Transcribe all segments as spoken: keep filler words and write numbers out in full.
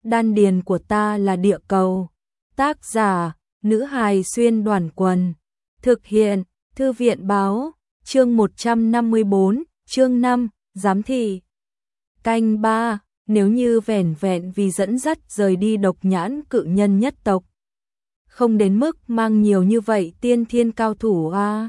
đan điền của ta là địa cầu. Tác giả, nữ hài xuyên đoàn quần. Thực hiện, thư viện báo, chương một trăm năm mươi bốn, chương năm, giám thị. Canh ba, nếu như vẻn vẹn vì dẫn dắt rời đi độc nhãn cự nhân nhất tộc. Không đến mức mang nhiều như vậy tiên thiên cao thủ a.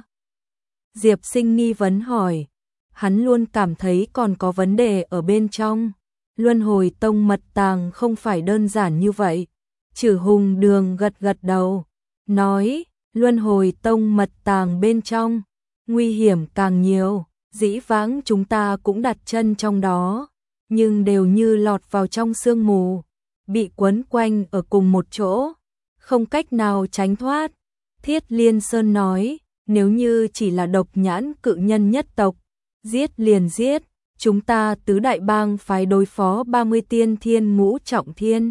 Diệp Sinh nghi vấn hỏi, hắn luôn cảm thấy còn có vấn đề ở bên trong. Luân hồi tông mật tàng không phải đơn giản như vậy. Chử Hùng Đường gật gật đầu, nói, Luân hồi tông mật tàng bên trong, nguy hiểm càng nhiều, dĩ vãng chúng ta cũng đặt chân trong đó, nhưng đều như lọt vào trong sương mù, bị quấn quanh ở cùng một chỗ, không cách nào tránh thoát. Thiết Liên Sơn nói, nếu như chỉ là độc nhãn cự nhân nhất tộc, giết liền giết, chúng ta tứ đại bang phái đối phó ba mươi tiên thiên ngũ trọng thiên.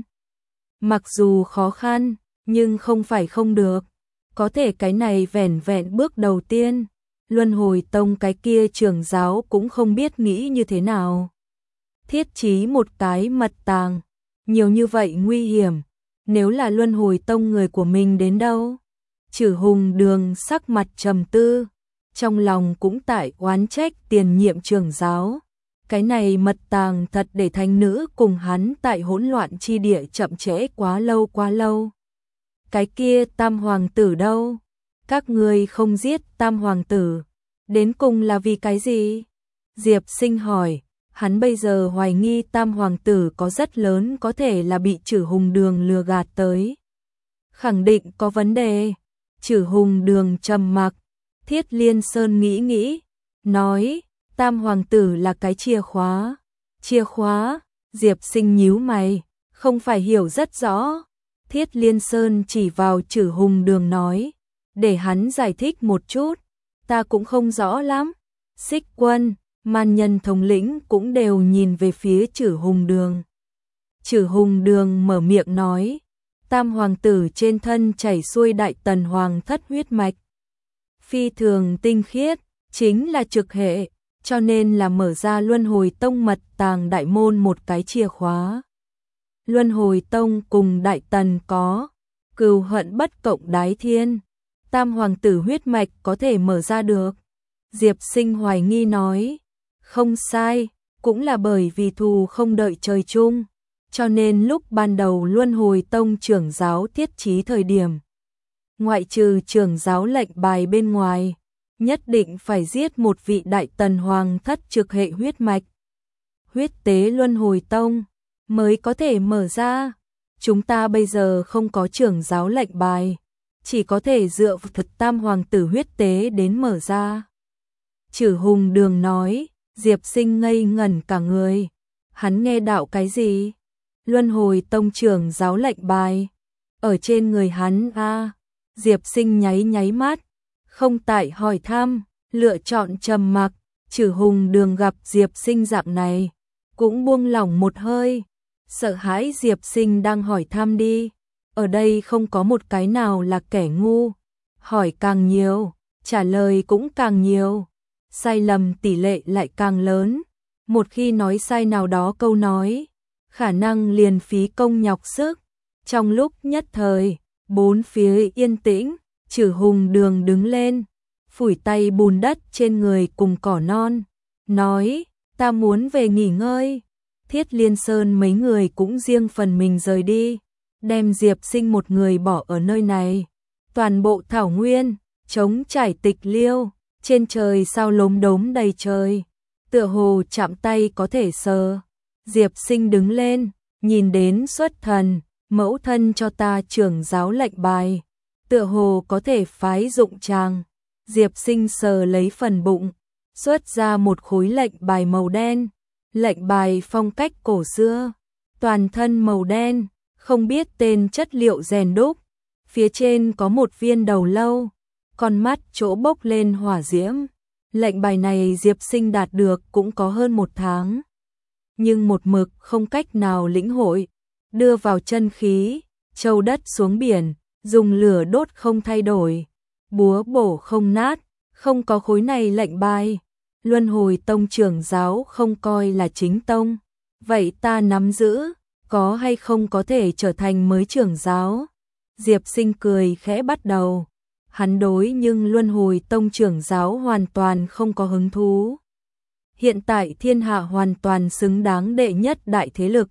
Mặc dù khó khăn, nhưng không phải không được. Có thể cái này vẻn vẹn bước đầu tiên. Luân hồi tông cái kia trưởng giáo cũng không biết nghĩ như thế nào. Thiết trí một cái mật tàng. Nhiều như vậy nguy hiểm. Nếu là luân hồi tông người của mình đến đâu? Chử Hùng Đường sắc mặt trầm tư. Trong lòng cũng tại oán trách tiền nhiệm trưởng giáo. Cái này mật tàng thật để thánh nữ cùng hắn tại hỗn loạn chi địa chậm trễ quá lâu quá lâu. Cái kia tam hoàng tử đâu? Các ngươi không giết tam hoàng tử, đến cùng là vì cái gì? Diệp Sinh hỏi, hắn bây giờ hoài nghi tam hoàng tử có rất lớn có thể là bị Chử Hùng Đường lừa gạt tới. Khẳng định có vấn đề. Chử Hùng Đường trầm mặc. Thiết Liên Sơn nghĩ nghĩ, nói, tam hoàng tử là cái chìa khóa. Chìa khóa? Diệp Sinh nhíu mày, không phải hiểu rất rõ. Thiết Liên Sơn chỉ vào Chử Hùng Đường nói, để hắn giải thích một chút, ta cũng không rõ lắm. Xích Quân, man nhân thống lĩnh cũng đều nhìn về phía Chử Hùng Đường. Chử Hùng Đường mở miệng nói, tam hoàng tử trên thân chảy xuôi đại tần hoàng thất huyết mạch. Phi thường tinh khiết, chính là trực hệ, cho nên là mở ra luân hồi tông mật tàng đại môn một cái chìa khóa. Luân hồi tông cùng đại tần có cừu hận bất cộng đái thiên, tam hoàng tử huyết mạch có thể mở ra được. Diệp Sinh hoài nghi nói, không sai, cũng là bởi vì thù không đợi trời chung, cho nên lúc ban đầu luân hồi tông trưởng giáo thiết trí thời điểm, ngoại trừ trưởng giáo lệnh bài bên ngoài, nhất định phải giết một vị đại tần hoàng thất trực hệ huyết mạch. Huyết tế luân hồi tông mới có thể mở ra. Chúng ta bây giờ không có trưởng giáo lệnh bài, chỉ có thể dựa vào thực tam hoàng tử huyết tế đến mở ra. Chử Hùng Đường nói, Diệp Sinh ngây ngẩn cả người. Hắn nghe đạo cái gì? Luân hồi tông trưởng giáo lệnh bài ở trên người hắn a. À, Diệp Sinh nháy nháy mắt, không tại hỏi thăm, lựa chọn trầm mặc. Chử Hùng Đường gặp Diệp Sinh dạng này, cũng buông lỏng một hơi, sợ hãi Diệp Sinh đang hỏi thăm đi. Ở đây không có một cái nào là kẻ ngu, hỏi càng nhiều, trả lời cũng càng nhiều, sai lầm tỷ lệ lại càng lớn. Một khi nói sai nào đó câu nói, khả năng liền phí công nhọc sức. Trong lúc nhất thời, bốn phía yên tĩnh. Chử Hùng Đường đứng lên, phủi tay bùn đất trên người cùng cỏ non, nói, ta muốn về nghỉ ngơi. Thiết Liên Sơn mấy người cũng riêng phần mình rời đi, đem Diệp Sinh một người bỏ ở nơi này. Toàn bộ thảo nguyên, trống trải tịch liêu, trên trời sao lốm đốm đầy trời, tựa hồ chạm tay có thể sờ. Diệp Sinh đứng lên, nhìn đến xuất thần, mẫu thân cho ta trưởng giáo lệnh bài, tựa hồ có thể phái dụng tràng. Diệp Sinh sờ lấy phần bụng, xuất ra một khối lệnh bài màu đen, lệnh bài phong cách cổ xưa, toàn thân màu đen, không biết tên chất liệu rèn đúc, phía trên có một viên đầu lâu, con mắt chỗ bốc lên hỏa diễm. Lệnh bài này Diệp Sinh đạt được cũng có hơn một tháng, nhưng một mực không cách nào lĩnh hội, đưa vào chân khí, châu đất xuống biển, dùng lửa đốt không thay đổi, búa bổ không nát, không có khối này lệnh bài. Luân hồi tông trưởng giáo không coi là chính tông, vậy ta nắm giữ. có hay không có thể trở thành mới trưởng giáo? Diệp Sinh cười khẽ bắt đầu. Hắn đối nhưng Luân Hồi Tông trưởng giáo hoàn toàn không có hứng thú. Hiện tại thiên hạ hoàn toàn xứng đáng đệ nhất đại thế lực.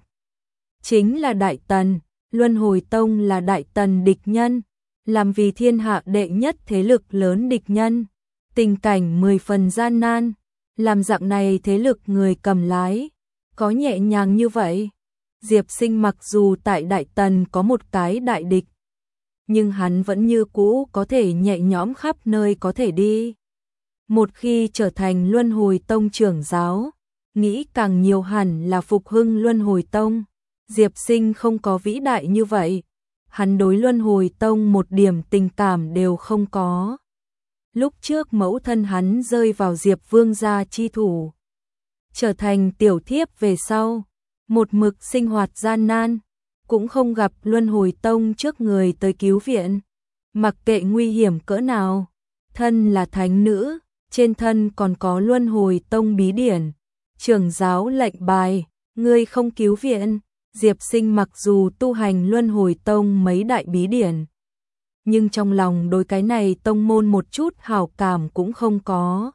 Chính là Đại Tần, Luân Hồi Tông là Đại Tần địch nhân, làm vì thiên hạ đệ nhất thế lực lớn địch nhân. Tình cảnh mười phần gian nan, làm dạng này thế lực người cầm lái, có nhẹ nhàng như vậy. Diệp Sinh mặc dù tại Đại Tần có một cái đại địch, nhưng hắn vẫn như cũ có thể nhẹ nhõm khắp nơi có thể đi. Một khi trở thành Luân Hồi Tông trưởng giáo, nghĩ càng nhiều hẳn là phục hưng Luân Hồi Tông. Diệp Sinh không có vĩ đại như vậy, hắn đối Luân Hồi Tông một điểm tình cảm đều không có. Lúc trước mẫu thân hắn rơi vào Diệp Vương gia chi thủ, trở thành tiểu thiếp về sau, một mực sinh hoạt gian nan, cũng không gặp Luân Hồi Tông trước người tới cứu viện. Mặc kệ nguy hiểm cỡ nào, thân là thánh nữ, trên thân còn có Luân Hồi Tông bí điển, trưởng giáo lệnh bài, ngươi không cứu viện. Diệp Sinh mặc dù tu hành Luân Hồi Tông mấy đại bí điển, nhưng trong lòng đối cái này tông môn một chút hảo cảm cũng không có.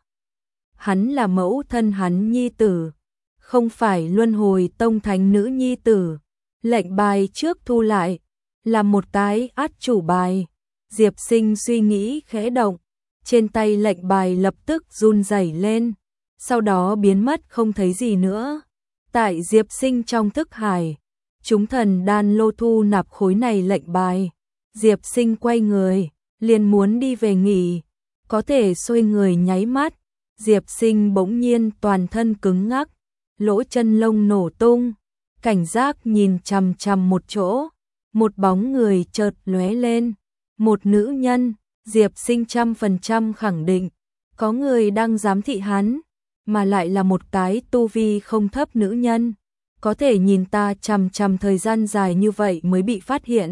Hắn là mẫu thân hắn nhi tử, không phải Luân Hồi Tông thánh nữ nhi tử. Lệnh bài trước thu lại, là một cái át chủ bài. Diệp Sinh suy nghĩ khẽ động, trên tay lệnh bài lập tức run rẩy lên, sau đó biến mất không thấy gì nữa. Tại Diệp Sinh trong thức hải, chúng thần đan lô thu nạp khối này lệnh bài. Diệp Sinh quay người, liền muốn đi về nghỉ, có thể xoay người nháy mắt, Diệp Sinh bỗng nhiên toàn thân cứng ngắc, lỗ chân lông nổ tung, cảnh giác nhìn chằm chằm một chỗ, một bóng người chợt lóe lên, một nữ nhân. Diệp Sinh trăm phần trăm khẳng định, có người đang giám thị hắn, mà lại là một cái tu vi không thấp nữ nhân, có thể nhìn ta chằm chằm thời gian dài như vậy mới bị phát hiện.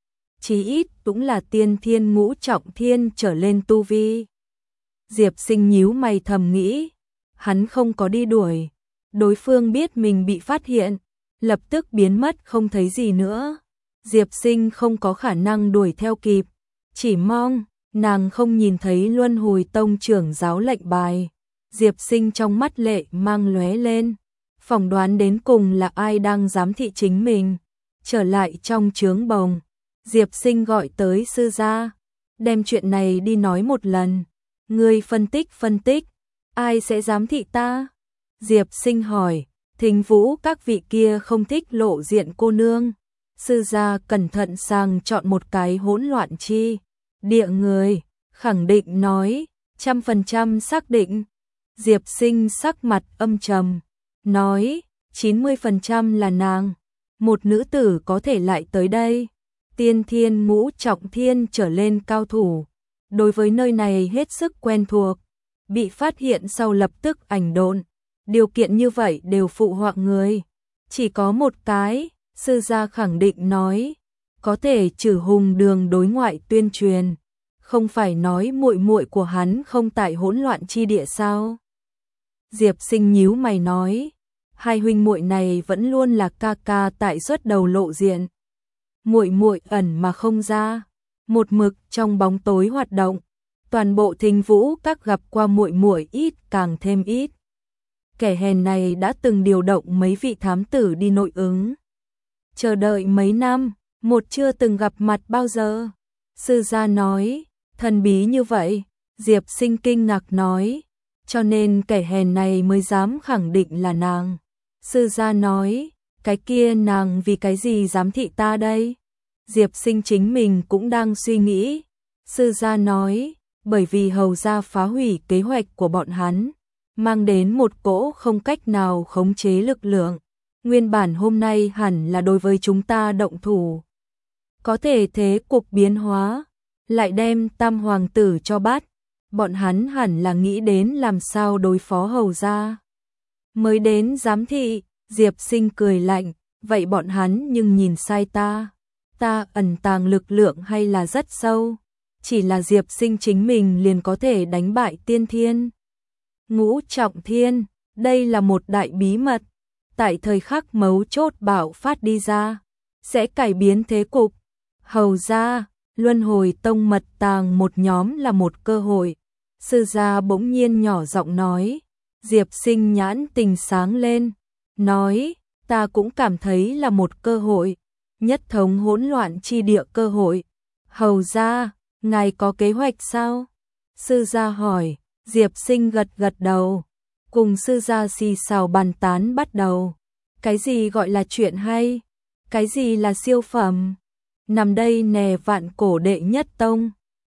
Chí ít cũng là tiên thiên ngũ trọng thiên trở lên tu vi. Diệp Sinh nhíu mày thầm nghĩ, hắn không có đi đuổi, đối phương biết mình bị phát hiện, lập tức biến mất không thấy gì nữa. Diệp Sinh không có khả năng đuổi theo kịp, chỉ mong nàng không nhìn thấy Luân Hồi Tông trưởng giáo lệnh bài. Diệp Sinh trong mắt lệ mang lóe lên, phỏng đoán đến cùng là ai đang giám thị chính mình. Trở lại trong trướng bồng, Diệp Sinh gọi tới sư gia, đem chuyện này đi nói một lần. Ngươi phân tích phân tích, ai sẽ giám thị ta? Diệp Sinh hỏi. Thính Vũ các vị kia không thích lộ diện cô nương. Sư gia cẩn thận sang chọn một cái hỗn loạn chi địa người, khẳng định nói, trăm phần trăm xác định. Diệp Sinh sắc mặt âm trầm, nói, chín mươi phần trăm là nàng, một nữ tử có thể lại tới đây. Tiên thiên ngũ trọng thiên trở lên cao thủ, đối với nơi này hết sức quen thuộc, bị phát hiện sau lập tức ảnh độn. Điều kiện như vậy đều phụ họa người, chỉ có một cái. Sư gia khẳng định nói, có thể trừ hùng đường đối ngoại tuyên truyền, không phải nói muội muội của hắn không tại hỗn loạn chi địa sao? Diệp Sinh nhíu mày nói, hai huynh muội này vẫn luôn là ca ca tại xuất đầu lộ diện, muội muội ẩn mà không ra, một mực trong bóng tối hoạt động, toàn bộ Thính Vũ các gặp qua muội muội ít càng thêm ít. Kẻ hèn này đã từng điều động mấy vị thám tử đi nội ứng, chờ đợi mấy năm, một chưa từng gặp mặt bao giờ. Sư gia nói, thần bí như vậy. Diệp Sinh kinh ngạc nói, cho nên kẻ hèn này mới dám khẳng định là nàng. Sư gia nói, cái kia nàng vì cái gì dám thị ta đây? Diệp Sinh chính mình cũng đang suy nghĩ. Sư gia nói, bởi vì hầu gia phá hủy kế hoạch của bọn hắn, mang đến một cỗ không cách nào khống chế lực lượng. Nguyên bản hôm nay hẳn là đối với chúng ta động thủ, có thể thế cục biến hóa, lại đem tam hoàng tử cho bắt. Bọn hắn hẳn là nghĩ đến làm sao đối phó hầu gia, mới đến giám thị. Diệp Sinh cười lạnh, vậy bọn hắn nhưng nhìn sai ta. Ta ẩn tàng lực lượng hay là rất sâu, chỉ là Diệp Sinh chính mình liền có thể đánh bại tiên thiên ngũ trọng thiên, đây là một đại bí mật. tại thời khắc mấu chốt bạo phát đi ra, sẽ cải biến thế cục. Hầu ra, Luân Hồi Tông mật tàng một nhóm là một cơ hội. Sư gia bỗng nhiên nhỏ giọng nói. Diệp Sinh nhãn tình sáng lên, nói, ta cũng cảm thấy là một cơ hội, nhất thống hỗn loạn chi địa cơ hội. Hầu ra, ngài có kế hoạch sao? Sư gia hỏi. Diệp Sinh gật gật đầu, cùng sư gia xì xào bàn tán bắt đầu. Cái gì gọi là chuyện hay? Cái gì là siêu phẩm? Nằm đây nè vạn cổ đệ nhất tông.